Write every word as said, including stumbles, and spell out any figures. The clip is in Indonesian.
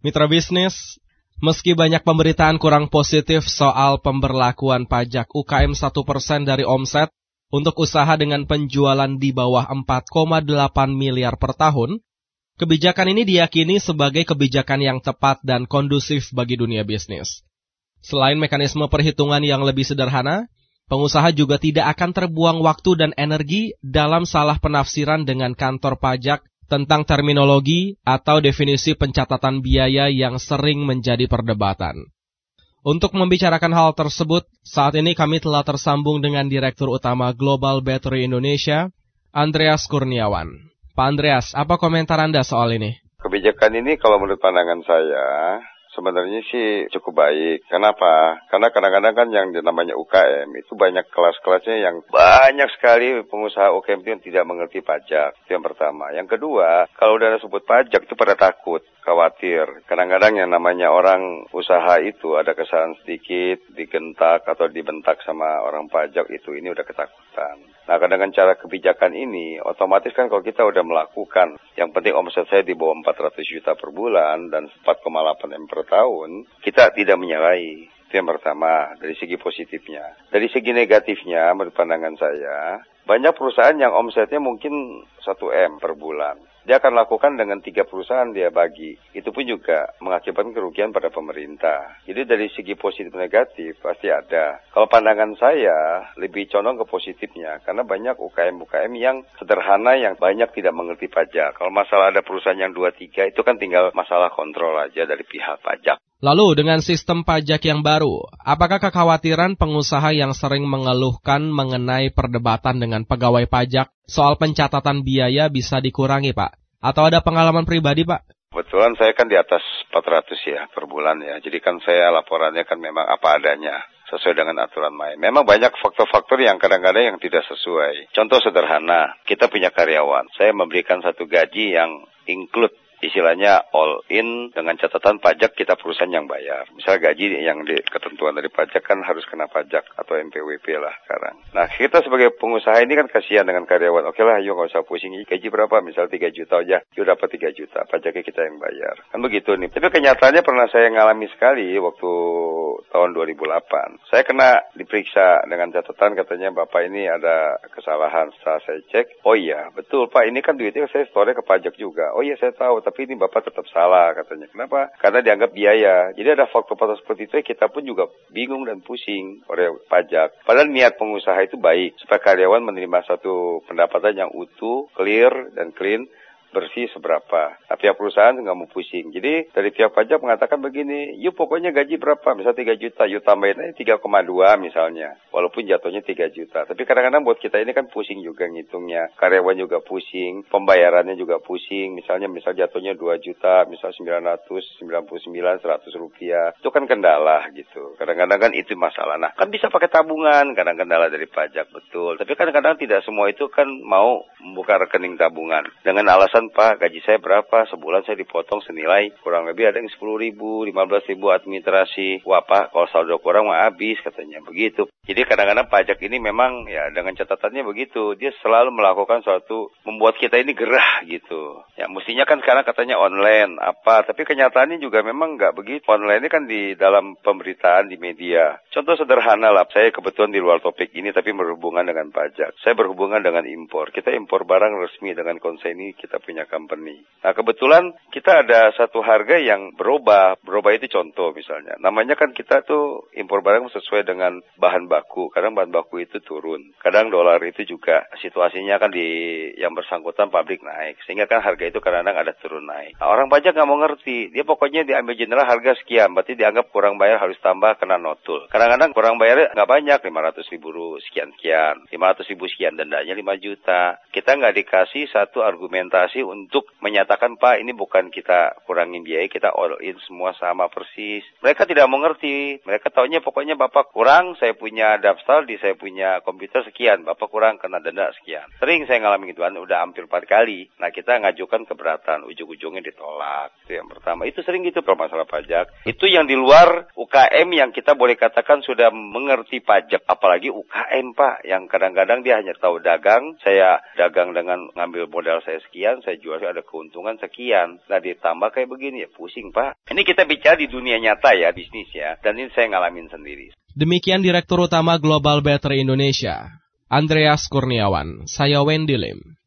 Mitra bisnis, meski banyak pemberitaan kurang positif soal pemberlakuan pajak U K M satu persen dari omset untuk usaha dengan penjualan di bawah empat koma delapan miliar per tahun, kebijakan ini diyakini sebagai kebijakan yang tepat dan kondusif bagi dunia bisnis. Selain mekanisme perhitungan yang lebih sederhana, pengusaha juga tidak akan terbuang waktu dan energi dalam salah penafsiran dengan kantor pajak tentang terminologi atau definisi pencatatan biaya yang sering menjadi perdebatan. Untuk membicarakan hal tersebut, saat ini kami telah tersambung dengan Direktur Utama Global Battery Indonesia, Andreas Kurniawan. Pak Andreas, apa komentar Anda soal ini? Kebijakan ini kalau menurut pandangan saya, sebenarnya sih cukup baik. Kenapa? Karena kadang-kadang kan yang namanya U K M itu banyak kelas-kelasnya yang banyak sekali pengusaha U K M itu yang tidak mengerti pajak. Itu yang pertama. Yang kedua, kalau udah sebut pajak itu pada takut, khawatir. Kadang-kadang yang namanya orang usaha itu ada kesalahan sedikit, digentak atau dibentak sama orang pajak itu, ini udah ketakutan. Nah, kadang-kadang cara kebijakan ini, otomatis kan kalau kita udah melakukan, yang penting omset saya di bawah empat ratus juta per bulan dan empat koma delapan M per tahun, kita tidak menyalahi. Itu yang pertama, dari segi positifnya. Dari segi negatifnya, menurut pandangan saya, banyak perusahaan yang omsetnya mungkin satu M per bulan. Dia akan lakukan dengan tiga perusahaan dia bagi. Itu pun juga mengakibatkan kerugian pada pemerintah. Jadi dari segi positif negatif pasti ada. Kalau pandangan saya lebih condong ke positifnya. Karena banyak U K M-U K M yang sederhana yang banyak tidak mengerti pajak. Kalau masalah ada perusahaan yang dua tiga itu kan tinggal masalah kontrol aja dari pihak pajak. Lalu dengan sistem pajak yang baru, apakah kekhawatiran pengusaha yang sering mengeluhkan mengenai perdebatan dengan pegawai pajak soal pencatatan biaya bisa dikurangi, Pak? Atau ada pengalaman pribadi, Pak? Kebetulan saya kan di atas empat ratus ya per bulan ya. Jadi kan saya laporannya kan memang apa adanya, sesuai dengan aturan main. Memang banyak faktor-faktor yang kadang-kadang yang tidak sesuai. Contoh sederhana, kita punya karyawan. Saya memberikan satu gaji yang include, istilahnya all in dengan catatan pajak kita perusahaan yang bayar. Misal gaji yang di ketentuan dari pajak kan harus kena pajak atau M P W P lah sekarang. Nah, kita sebagai pengusaha ini kan kasihan dengan karyawan. Oke lah, yuk nggak usah pusing. Gaji berapa? Misal tiga juta aja. Yuk dapat tiga juta. Pajaknya kita yang bayar. Kan begitu nih. Tapi kenyataannya pernah saya ngalami sekali waktu tahun dua ribu delapan. Saya kena diperiksa dengan catatan katanya Bapak ini ada kesalahan. Setelah saya cek, oh iya betul Pak, ini kan duitnya saya store ke pajak juga. Oh iya saya tahu. Tapi ini Bapak tetap salah katanya. Kenapa? Karena dianggap biaya. Jadi ada faktor-faktor seperti itu kita pun juga bingung dan pusing oleh pajak. Padahal niat pengusaha itu baik. Supaya karyawan menerima satu pendapatan yang utuh, clear, dan clean, bersih seberapa. Nah, pihak perusahaan nggak mau pusing. Jadi dari pihak pajak mengatakan begini, yuk pokoknya gaji berapa? Misal tiga juta, yuk tambahin aja tiga koma dua misalnya. Walaupun jatuhnya tiga juta. Tapi kadang-kadang buat kita ini kan pusing juga ngitungnya. Karyawan juga pusing, pembayarannya juga pusing. Misalnya misal jatuhnya dua juta, misal sembilan ratus sembilan puluh sembilan, seratus rupiah. Itu kan kendala gitu. Kadang-kadang kan itu masalah. Nah, kan bisa pakai tabungan, kadang kendala dari pajak, betul. Tapi kadang-kadang tidak semua itu kan mau membuka rekening tabungan. Dengan alasan Pak, gaji saya berapa? Sebulan saya dipotong senilai kurang lebih ada yang sepuluh ribu, lima belas ribu administrasi. Wah Pak, kalau saldo kurang mah habis katanya begitu. Jadi kadang-kadang pajak ini memang ya dengan catatannya begitu. Dia selalu melakukan suatu membuat kita ini gerah gitu. Ya mestinya kan sekarang katanya online apa, tapi kenyataannya juga memang nggak begitu. Online ini kan di dalam pemberitaan di media. Contoh sederhana lah, saya kebetulan di luar topik ini tapi berhubungan dengan pajak. Saya berhubungan dengan impor. Kita impor barang resmi dengan konseni kita punya company. Nah kebetulan kita ada satu harga yang berubah. Berubah itu contoh misalnya. Namanya kan kita tuh impor barang sesuai dengan bahan baku. Kadang bahan baku itu turun. Kadang dolar itu juga situasinya kan di yang bersangkutan pabrik naik. Sehingga kan harga itu kadang-kadang ada turun naik. Nah, orang pajak nggak mau ngerti. Dia pokoknya diambil general harga sekian. Berarti dianggap kurang bayar harus tambah kena notul. Kadang-kadang kurang bayarnya nggak banyak. lima ratus ribu sekian-sekian. lima ratus ribu sekian dendanya lima juta. Kita nggak dikasih satu argumentasi untuk menyatakan Pak ini bukan kita kurangin biaya, kita all in semua sama persis. Mereka tidak mengerti. Mereka taunya pokoknya Bapak kurang, saya punya punya daftar, di saya punya komputer sekian, Bapak kurang kena denda sekian. Sering saya ngalamin gituan, udah hampir empat kali. Nah kita ngajukan keberatan, ujung-ujungnya ditolak. Itu yang pertama. Itu sering gitu permasalahan pajak. Itu yang di luar U K M yang kita boleh katakan sudah mengerti pajak. Apalagi U K M Pak, yang kadang-kadang dia hanya tahu dagang. Saya dagang dengan ngambil modal saya sekian, saya jual ada keuntungan sekian. Nah ditambah kayak begini ya pusing Pak. Ini kita bicara di dunia nyata ya, bisnis ya. Dan ini saya ngalamin sendiri. Demikian Direktur Utama Global Battery Indonesia, Andreas Kurniawan. Saya Wendy Lim.